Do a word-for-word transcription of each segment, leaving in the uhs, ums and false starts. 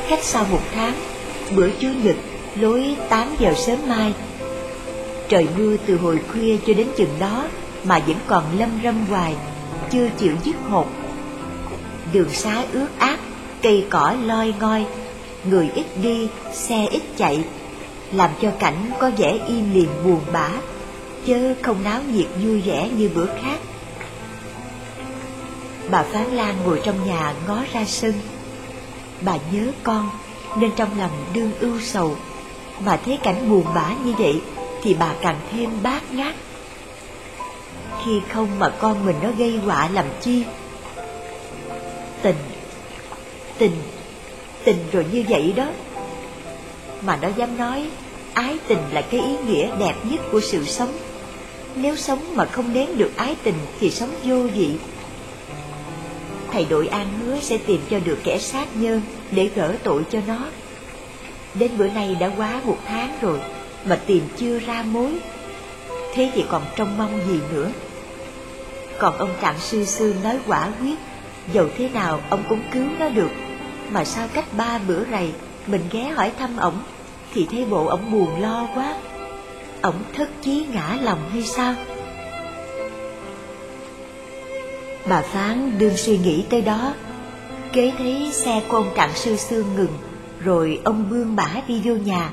cách sau một tháng, bữa Chủ nhật lối tám giờ sớm mai. Trời mưa từ hồi khuya cho đến chừng đó mà vẫn còn lâm râm hoài, chưa chịu dứt hột. Đường xá ướt át, cây cỏ loi ngoi, người ít đi, xe ít chạy, làm cho cảnh có vẻ im lìm buồn bã, chớ không náo nhiệt vui vẻ như bữa khác. Bà Phán Lan ngồi trong nhà ngó ra sân. Bà nhớ con nên trong lòng đương ưu sầu, mà thấy cảnh buồn bã như vậy thì bà càng thêm bát ngát. Khi không mà con mình nó gây họa làm chi? Tình, tình, tình rồi như vậy đó. Mà nó dám nói ái tình là cái ý nghĩa đẹp nhất của sự sống. Nếu sống mà không nén được ái tình thì sống vô vị. Thầy Đội An hứa sẽ tìm cho được kẻ sát nhân để gỡ tội cho nó. Đến bữa nay đã quá một tháng rồi mà tìm chưa ra mối. Thế thì còn trông mong gì nữa? Còn ông Trạng Sư Sư nói quả quyết, dầu thế nào ông cũng cứu nó được. Mà sao cách ba bữa rày mình ghé hỏi thăm ổng thì thấy bộ ổng buồn lo quá. Ổng thất chí ngã lòng hay sao? Bà Phán đương suy nghĩ tới đó, kế thấy xe của ông Trạng Sư Sư ngừng, rồi ông bươn bả đi vô nhà.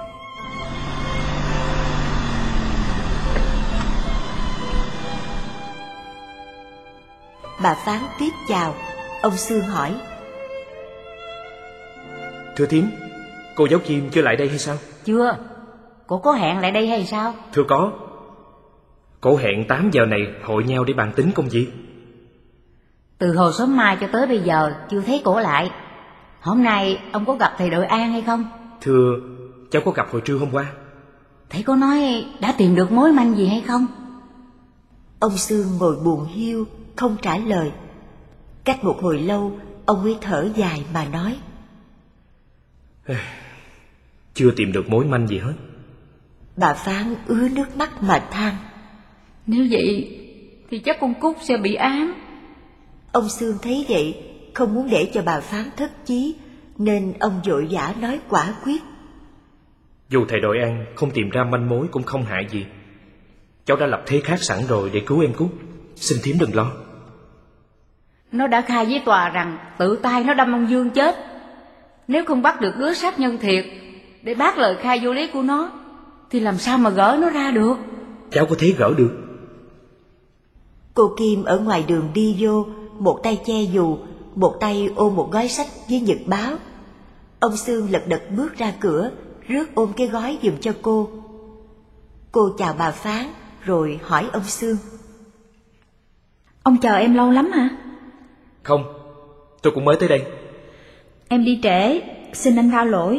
Bà Phán tiếp chào. Ông Sương hỏi: Thưa thím, cô giáo Kim chưa lại đây hay sao? Chưa. Cô có hẹn lại đây hay sao? Thưa có. Cô hẹn tám giờ này hội nhau để bàn tính công việc. Từ hồi sớm mai cho tới bây giờ chưa thấy cổ lại. Hôm nay ông có gặp thầy Đội An hay không? Thưa, cháu có gặp hồi trưa hôm qua. Thầy có nói đã tìm được mối manh gì hay không? Ông Sương ngồi buồn hiu không trả lời. Cách một hồi lâu, ông mới thở dài mà nói: Chưa tìm được mối manh gì hết. Bà Phán ứa nước mắt mà than: Nếu vậy thì chắc con Cúc sẽ bị ám. Ông Sương thấy vậy, không muốn để cho bà Phán thất chí, nên ông vội vã nói quả quyết: Dù thầy Đội An không tìm ra manh mối cũng không hại gì. Cháu đã lập thế khác sẵn rồi để cứu em Cúc. Xin thím đừng lo. Nó đã khai với tòa rằng tự tay nó đâm ông Dương chết. Nếu không bắt được đứa sát nhân thiệt để bác lời khai vô lý của nó thì làm sao mà gỡ nó ra được? Cháu có thể gỡ được. Cô Kim ở ngoài đường đi vô, một tay che dù, một tay ôm một gói sách với nhật báo. Ông Sương lật đật bước ra cửa, rước ôm cái gói giùm cho cô. Cô chào bà Phán rồi hỏi ông Sương: Ông chờ em lâu lắm hả? Không, tôi cũng mới tới đây. Em đi trễ, xin anh tha lỗi.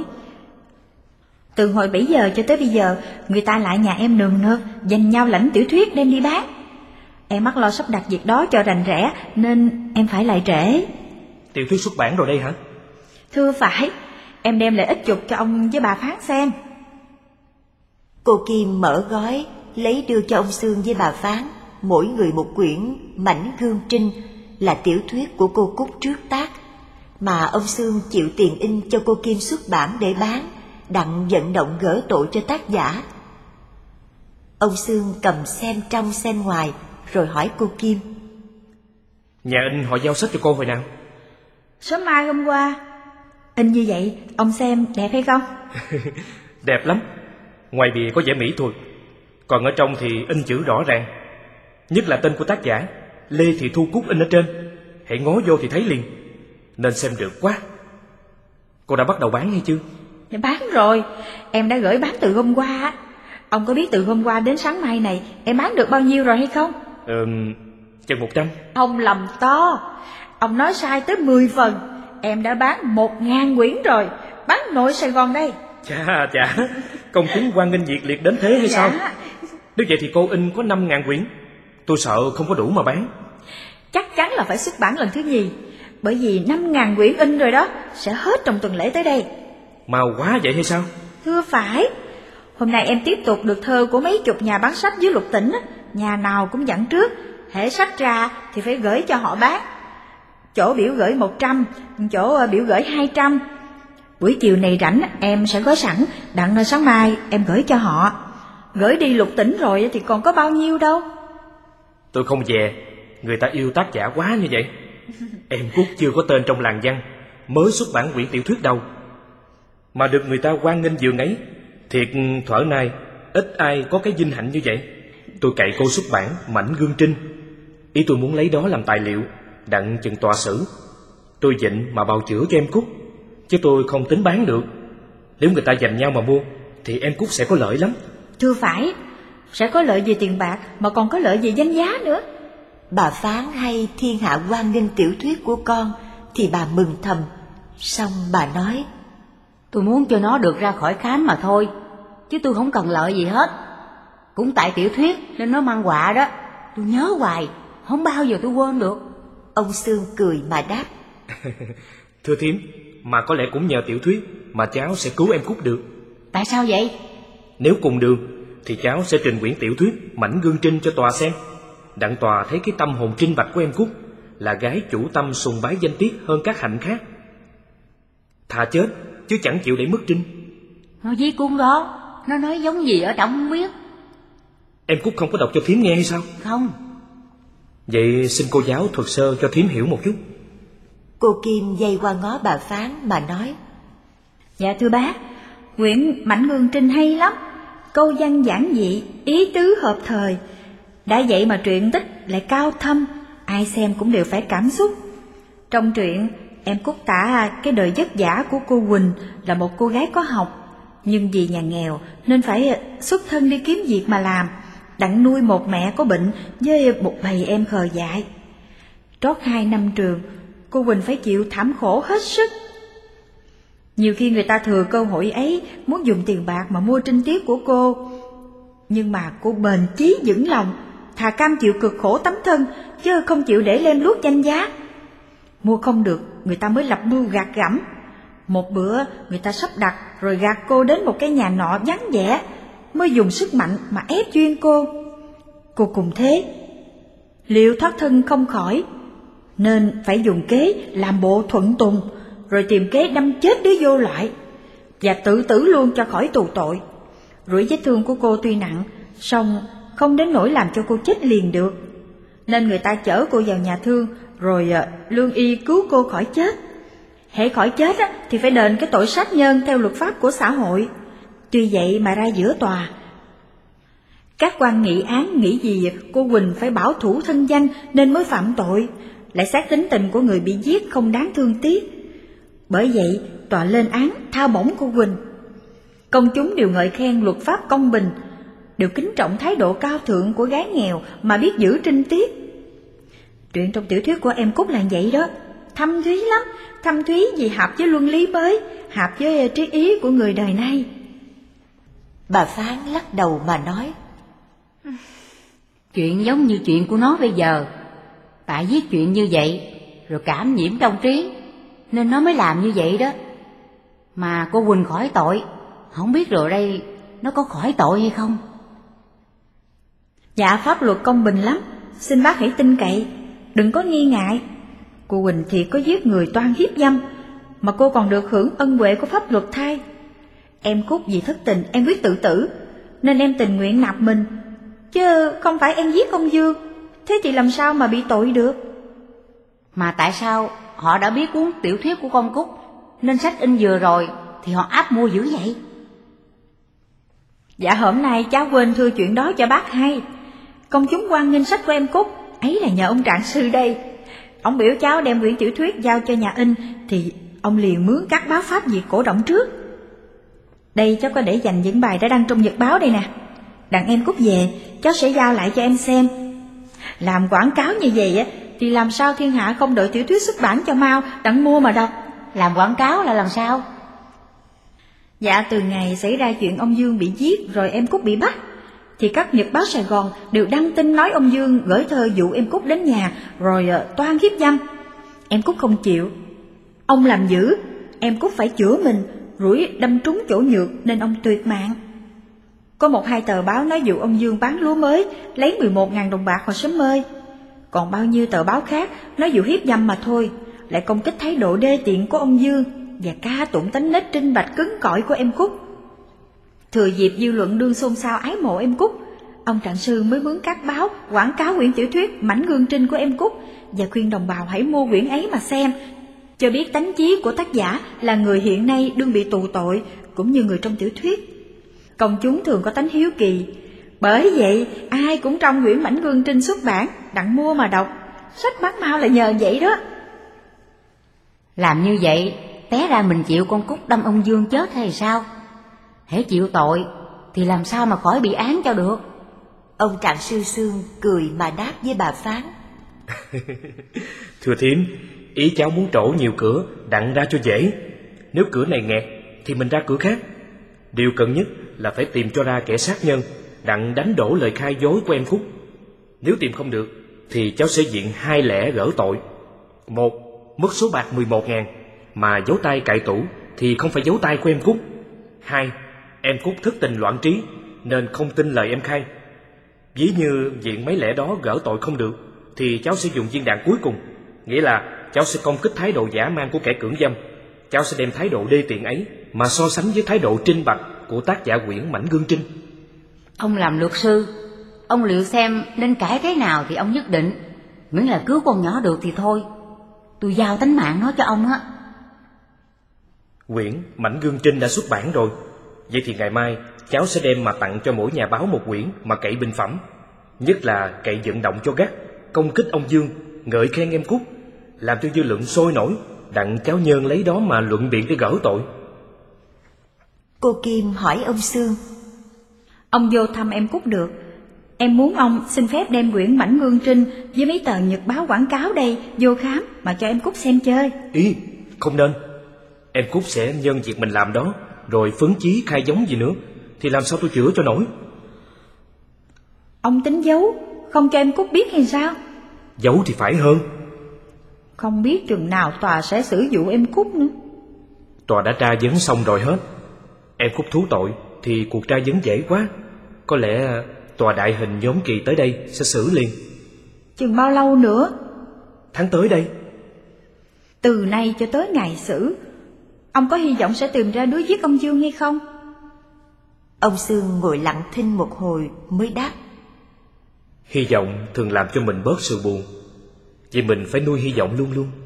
Từ hồi bảy giờ cho tới bây giờ, người ta lại nhà em nườm nượp dành nhau lãnh tiểu thuyết đem đi bán. Em mắc lo sắp đặt việc đó cho rành rẽ nên em phải lại trễ. Tiểu thuyết xuất bản rồi đây hả? Thưa phải, em đem lại ít chục cho ông với bà Phán xem. Cô Kim mở gói, lấy đưa cho ông Sương với bà Phán, mỗi người một quyển Mảnh Gương Trinh, là tiểu thuyết của cô Cúc trước tác, mà ông Sương chịu tiền in cho cô Kim xuất bản để bán, đặng vận động gỡ tội cho tác giả. Ông Sương cầm xem trong xem ngoài, rồi hỏi cô Kim: Nhà in họ giao sách cho cô hồi nào? Sớm mai hôm qua. In như vậy, ông xem đẹp hay không? Đẹp lắm. Ngoài bìa có vẻ mỹ thuật, còn ở trong thì in chữ rõ ràng. Nhất là tên của tác giả, Lê Thị Thu Cúc, in ở trên. Hãy ngó vô thì thấy liền, nên xem được quá. Cô đã bắt đầu bán hay chưa? Dạ bán rồi, em đã gửi bán từ hôm qua. Ông có biết từ hôm qua đến sáng mai này em bán được bao nhiêu rồi hay không? Ừm, chừng một trăm. Ông lầm to, ông nói sai tới mười phần. Em đã bán một ngàn quyển rồi, bán nội Sài Gòn đây. Chà chà, công chúng hoan nghênh nhiệt liệt đến thế hay dạ. sao? Nếu vậy thì cô in có năm ngàn quyển. Tôi sợ không có đủ mà bán. Chắc chắn là phải xuất bản lần thứ nhì, bởi vì năm ngàn quyển in rồi đó, sẽ hết trong tuần lễ tới đây. Mau quá vậy hay sao? Thưa phải. Hôm nay em tiếp tục được thơ của mấy chục nhà bán sách dưới lục tỉnh. Nhà nào cũng dặn trước, hễ sách ra thì phải gửi cho họ bán. Chỗ biểu gửi một trăm, chỗ biểu gửi hai trăm. Buổi chiều này rảnh em sẽ gói sẵn, đặng sáng mai em gửi cho họ. Gửi đi lục tỉnh rồi thì còn có bao nhiêu đâu. Tôi không về, người ta yêu tác giả quá như vậy. Em Cúc chưa có tên trong làng văn, mới xuất bản quyển tiểu thuyết đâu, mà được người ta hoan nghênh giường ấy. Thiệt thuở nay ít ai có cái vinh hạnh như vậy. Tôi cậy cô xuất bản Mảnh Gương Trinh, ý tôi muốn lấy đó làm tài liệu, đặng chừng tòa xử. Tôi vịnh mà bào chữa cho em Cúc, chứ tôi không tính bán được. Nếu người ta giành nhau mà mua thì em Cúc sẽ có lợi lắm. Chưa phải, sẽ có lợi về tiền bạc mà còn có lợi về danh giá nữa. Bà Phán hay thiên hạ hoan nghênh tiểu thuyết của con thì bà mừng thầm. Xong bà nói: Tôi muốn cho nó được ra khỏi khám mà thôi, chứ tôi không cần lợi gì hết. Cũng tại tiểu thuyết nên nó mang họa đó. Tôi nhớ hoài, không bao giờ tôi quên được. Ông Sương cười mà đáp: Thưa thím, mà có lẽ cũng nhờ tiểu thuyết mà cháu sẽ cứu em Cúc được. Tại sao vậy? Nếu cùng đường thì cháu sẽ trình quyển tiểu thuyết Mảnh Gương Trinh cho tòa xem, đặng tòa thấy cái tâm hồn trinh bạch của em Cúc là gái chủ tâm sùng bái danh tiết hơn các hạnh khác. Thà chết chứ chẳng chịu để mất trinh. Nó viết cuốn đó, nó nói giống gì ở trọng không biết. Em Cúc không có đọc cho thím nghe hay sao? Không. Vậy xin cô giáo thuật sơ cho thím hiểu một chút. Cô Kim dây qua ngó bà Phán mà nói: Dạ thưa bác, quyển Mảnh Gương Trinh hay lắm. Câu văn giản dị, ý tứ hợp thời. Đã vậy mà truyện tích lại cao thâm, ai xem cũng đều phải cảm xúc. Trong truyện, em Cúc tả cái đời vất vả của cô Quỳnh là một cô gái có học, nhưng vì nhà nghèo nên phải xuất thân đi kiếm việc mà làm, đặng nuôi một mẹ có bệnh với một bầy em khờ dại. Trót hai năm trường, cô Quỳnh phải chịu thảm khổ hết sức. Nhiều khi người ta thừa cơ hội ấy muốn dùng tiền bạc mà mua trinh tiết của cô, nhưng mà cô bền chí vững lòng, thà cam chịu cực khổ tấm thân chứ không chịu để lem luốc danh giá. Mua không được, người ta mới lập mưu gạt gẫm. Một bữa người ta sắp đặt rồi gạt cô đến một cái nhà nọ vắng vẻ, mới dùng sức mạnh mà ép duyên cô. Cô cùng thế, liệu thoát thân không khỏi, nên phải dùng kế làm bộ thuận tùng, rồi tìm kế đâm chết đứa vô lại và tự tử luôn cho khỏi tù tội. Rủi vết thương của cô tuy nặng, song không đến nỗi làm cho cô chết liền được, nên người ta chở cô vào nhà thương rồi lương y cứu cô khỏi chết. Hễ khỏi chết thì phải đền cái tội sát nhân theo luật pháp của xã hội. Tuy vậy mà ra giữa tòa, các quan nghị án nghĩ gì cô Quỳnh phải bảo thủ thân danh nên mới phạm tội, lại xét tính tình của người bị giết không đáng thương tiếc. Bởi vậy tòa lên án thao bổng cô Quỳnh. Công chúng đều ngợi khen luật pháp công bình, đều kính trọng thái độ cao thượng của gái nghèo mà biết giữ trinh tiết. Chuyện trong tiểu thuyết của em Cúc là vậy đó, thâm thúy lắm, thâm thúy vì hợp với luân lý mới, hợp với triết ý của người đời nay. Bà Phán lắc đầu mà nói: Chuyện giống như chuyện của nó bây giờ. Tại viết chuyện như vậy rồi cảm nhiễm trong trí nên nó mới làm như vậy đó. Mà cô Quỳnh khỏi tội, không biết rồi đây nó có khỏi tội hay không. Dạ pháp luật công bình lắm, xin bác hãy tin cậy, đừng có nghi ngại. Cô Quỳnh thiệt có giết người toan hiếp dâm, mà cô còn được hưởng ân huệ của pháp luật thay. Em Cúc vì thất tình em quyết tự tử, nên em tình nguyện nạp mình, chứ không phải em giết ông Dương. Thế thì làm sao mà bị tội được? Mà tại sao họ đã biết cuốn tiểu thuyết của con Cúc nên sách in vừa rồi thì họ áp mua dữ vậy? Dạ hôm nay cháu quên thưa chuyện đó cho bác hay. Công chúng hoan nghênh sách của em Cúc, ấy là nhờ ông trạng sư đây. Ông biểu cháu đem quyển tiểu thuyết giao cho nhà in thì ông liền mướn các báo Pháp Việt cổ động trước. Đây cháu có để dành những bài đã đăng trong nhật báo đây nè. Đặng em Cúc về, cháu sẽ giao lại cho em xem. Làm quảng cáo như vậy á thì làm sao thiên hạ không đợi tiểu thuyết xuất bản cho mau đặng mua mà đọc. Làm quảng cáo là làm sao? Dạ từ ngày xảy ra chuyện ông Dương bị giết rồi em Cúc bị bắt, thì các nhật báo Sài Gòn đều đăng tin nói ông Dương gửi thơ dụ em Cúc đến nhà rồi uh, toan hiếp dâm. Em Cúc không chịu. Ông làm dữ, em Cúc phải chữa mình, rủi đâm trúng chỗ nhược nên ông tuyệt mạng. Có một hai tờ báo nói dụ ông Dương bán lúa mới lấy mười một ngàn đồng bạc vào sớm mơi. Còn bao nhiêu tờ báo khác nói dụ hiếp dâm mà thôi, lại công kích thái độ đê tiện của ông Dương. và ca tụng tánh nết trinh bạch cứng cỏi của em Cúc. Thừa dịp dư luận đương xôn xao ái mộ em Cúc, ông trạng sư mới mướn các báo quảng cáo quyển tiểu thuyết Mảnh Gương Trinh của em Cúc và khuyên đồng bào hãy mua quyển ấy mà xem, cho biết tánh chí của tác giả là người hiện nay đương bị tù tội cũng như người trong tiểu thuyết. Công chúng thường có tánh hiếu kỳ, bởi vậy ai cũng trong quyển Mảnh Gương Trinh xuất bản đặng mua mà đọc. Sách bán mau là nhờ vậy đó. Làm như vậy té ra mình chịu con Cúc đâm ông Dương chết hay sao? Hễ chịu tội thì làm sao mà khỏi bị án cho được? Ông trạng sư Sương cười mà đáp với bà Phán. Thưa thím, ý cháu muốn trổ nhiều cửa đặng ra cho dễ. Nếu cửa này nghẹt thì mình ra cửa khác. Điều cần nhất là phải tìm cho ra kẻ sát nhân đặng đánh đổ lời khai dối của em Cúc. Nếu tìm không được thì cháu sẽ diện hai lẽ gỡ tội. Một, mất số bạc mười một ngàn, mà giấu tay cài tủ thì không phải giấu tay của em Cúc. Hai, em Cúc thất tình loạn trí nên không tin lời em khai. Ví như diện mấy lẽ đó gỡ tội không được thì cháu sẽ dùng viên đạn cuối cùng, nghĩa là cháu sẽ công kích thái độ dã man của kẻ cưỡng dâm. Cháu sẽ đem thái độ đê tiện ấy mà so sánh với thái độ trinh bạch của tác giả quyển Mảnh Gương Trinh. Ông làm luật sư, ông liệu xem nên cãi thế nào thì ông nhất định. Miễn là cứu con nhỏ được thì thôi, tôi giao tánh mạng nó cho ông á. Quyển Mảnh Gương Trinh đã xuất bản rồi. Vậy thì ngày mai cháu sẽ đem mà tặng cho mỗi nhà báo một quyển mà cậy bình phẩm. Nhất là cậy vận động cho gắt, công kích ông Dương, ngợi khen em Cúc, làm cho dư luận sôi nổi, đặng cháu nhơn lấy đó mà luận biện để gỡ tội. Cô Kim hỏi ông Sương. Ông vô thăm em Cúc được. Em muốn ông xin phép đem quyển Mảnh Gương Trinh với mấy tờ nhật báo quảng cáo đây vô khám mà cho em Cúc xem chơi. Ý, không nên. Em Cúc sẽ nhân việc mình làm đó rồi phấn chí khai giống gì nữa thì làm sao tôi chữa cho nổi. Ông tính giấu, không cho em Cúc biết hay sao? Giấu thì phải hơn. Không biết chừng nào tòa sẽ xử dụ em Cúc nữa. Tòa đã tra vấn xong rồi hết. Em Cúc thú tội thì cuộc tra vấn dễ quá. Có lẽ tòa đại hình nhóm kỳ tới đây sẽ xử liền. Chừng bao lâu nữa? Tháng tới đây. Từ nay cho tới ngày xử, ông có hy vọng sẽ tìm ra đứa giết ông Dương hay không? Ông Sương ngồi lặng thinh một hồi mới đáp. Hy vọng thường làm cho mình bớt sự buồn, vì mình phải nuôi hy vọng luôn luôn.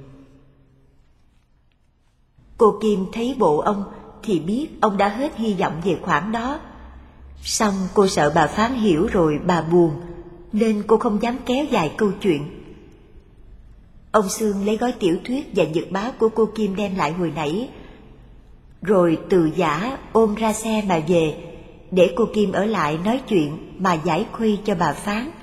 Cô Kim thấy bộ ông thì biết ông đã hết hy vọng về khoản đó. Xong cô sợ bà Phán hiểu rồi bà buồn, nên cô không dám kéo dài câu chuyện. Ông Sương lấy gói tiểu thuyết và nhật báo của cô Kim đem lại hồi nãy, rồi từ giã ôm ra xe mà về, để cô Kim ở lại nói chuyện mà giải khuây cho bà Phán.